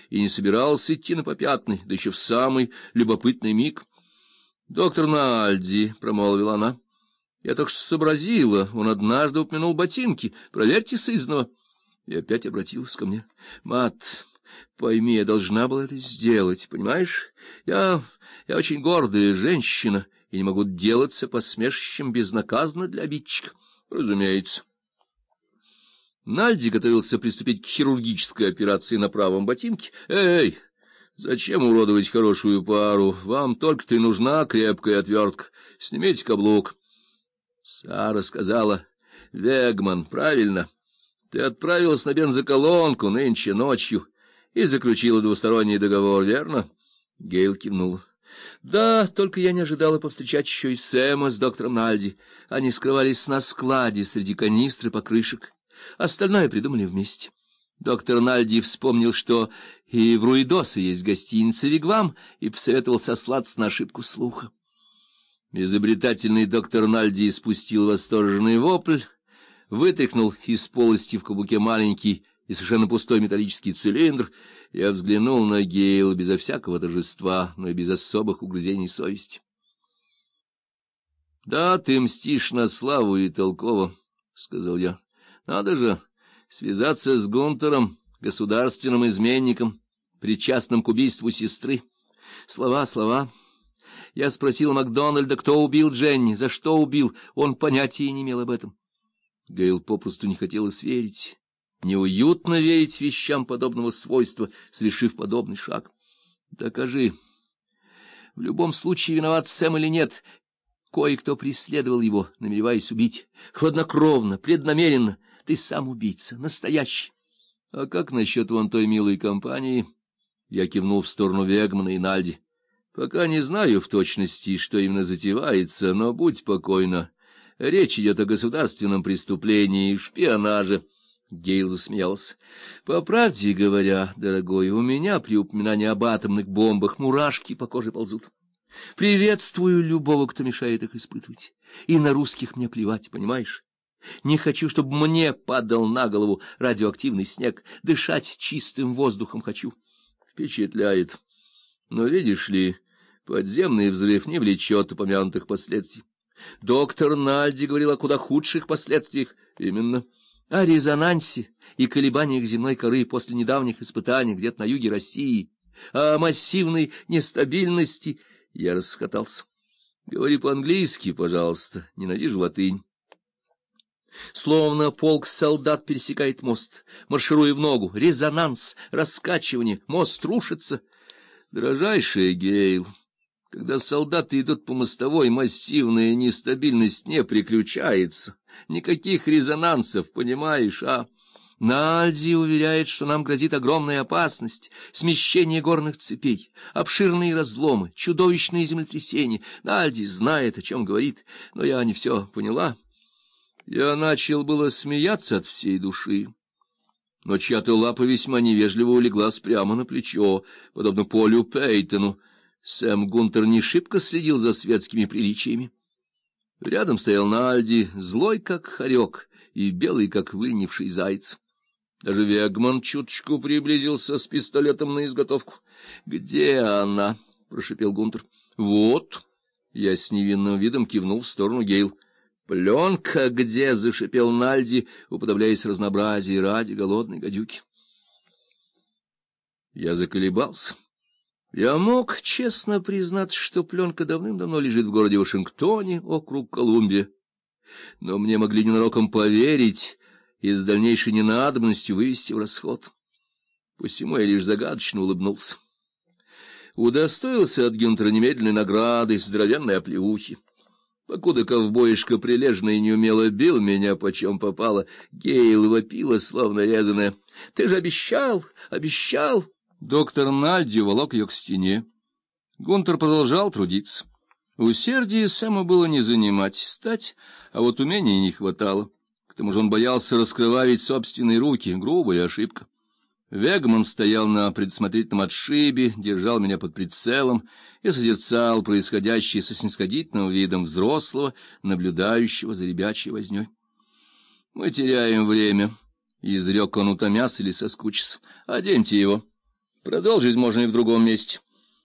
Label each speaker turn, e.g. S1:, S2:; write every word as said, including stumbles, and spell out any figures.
S1: и не собирался идти на попятный, да еще в самый любопытный миг. — Доктор Нальди, — промолвила она, — я только что сообразила, он однажды упомянул ботинки, проверьте сызнова. И опять обратилась ко мне. — Мат, пойми, я должна была это сделать, понимаешь? Я, я очень гордая женщина и не могу делаться посмешищем безнаказанно для обидчика. Разумеется. Нальди готовился приступить к хирургической операции на правом ботинке. Эй, зачем уродовать хорошую пару? Вам только-то и нужна крепкая отвертка. Снимите каблук. Сара сказала: Вегман, правильно. Ты отправилась на бензоколонку нынче ночью и заключила двусторонний договор, верно? Гейл кивнул. Да, только я не ожидала повстречать еще и Сэма с доктором Нальди. Они скрывались на складе среди канистр и покрышек. Остальное придумали вместе. Доктор Нальди вспомнил, что и в Руидосе есть гостиница «Вигвам», и посоветовал сослаться на ошибку слуха. Изобретательный доктор Нальди испустил восторженный вопль, вытряхнул из полости в каблуке маленький и совершенно пустой металлический цилиндр. Я взглянул на Гейла безо всякого торжества, но и без особых угрызений совести. — Да, ты мстишь на славу и толково, — сказал я. — Надо же связаться с Гунтером, государственным изменником, причастным к убийству сестры. Слова, слова. Я спросил Макдональда, кто убил Дженни, за что убил, он понятия не имел об этом. Гейл попросту не хотелось верить. Неуютно верить вещам подобного свойства, совершив подобный шаг. Докажи. В любом случае, виноват Сэм или нет, кое-кто преследовал его, намереваясь убить. Хладнокровно, преднамеренно. Ты сам убийца, настоящий. А как насчет вон той милой компании? Я кивнул в сторону Вегмана и Нальди. Пока не знаю в точности, что именно затевается, но будь покойна. Речь идет о государственном преступлении и шпионаже. Гейл засмеялся. — По правде говоря, дорогой, у меня при упоминании об атомных бомбах мурашки по коже ползут. Приветствую любого, кто мешает их испытывать. И на русских мне плевать, понимаешь? Не хочу, чтобы мне падал на голову радиоактивный снег. Дышать чистым воздухом хочу. Впечатляет. Но, видишь ли, подземный взрыв не влечет упомянутых последствий. Доктор Нальди говорил о куда худших последствиях. Именно. О резонансе и колебаниях земной коры после недавних испытаний где-то на юге России. О массивной нестабильности. Я расхохотался. Говори по-английски, пожалуйста. Ненавижу латынь. Словно полк солдат пересекает мост, маршируя в ногу. Резонанс, раскачивание, мост рушится. Дорожайший Гейл, когда солдаты идут по мостовой, массивная нестабильность не приключается. Никаких резонансов, понимаешь, а? Нальди уверяет, что нам грозит огромная опасность, смещение горных цепей, обширные разломы, чудовищные землетрясения. Нальди знает, о чем говорит, но я не все поняла. Я начал было смеяться от всей души, но чья-то лапа весьма невежливо улеглась прямо на плечо, подобно Полю Пейтону. Сэм Гунтер не шибко следил за светскими приличиями. Рядом стоял Нальди, злой как хорек и белый как выльнивший заяц. Даже Вегман чуточку приблизился с пистолетом на изготовку. — Где она? — прошипел Гунтер. — Вот. Я с невинным видом кивнул в сторону Гейл. — Пленка где? — зашипел Нальди, уподобляясь разнообразию ради голодной гадюки. Я заколебался. Я мог честно признаться, что пленка давным-давно лежит в городе Вашингтоне, округ Колумбия. Но мне могли ненароком поверить и с дальнейшей ненадобностью вывести в расход. Посему я лишь загадочно улыбнулся. Удостоился от Гюнтера немедленной награды, здоровенной оплеухи. Покуда ковбоишка прилежно и неумело бил меня, почем попало, Гейл вопила, словно резаная. — Ты же обещал, обещал! Доктор Нальди волок ее к стене. Гунтер продолжал трудиться. Усердие Сэма было не занимать, стать, а вот умения не хватало. К тому же он боялся раскрывавить собственные руки, грубая ошибка. Вегман стоял на предусмотрительном отшибе, держал меня под прицелом и созерцал происходящее со снисходительным видом взрослого, наблюдающего за ребячей вознёй. — Мы теряем время, — изрек он, утомясь или соскучился. — Оденьте его. Продолжить можно и в другом месте.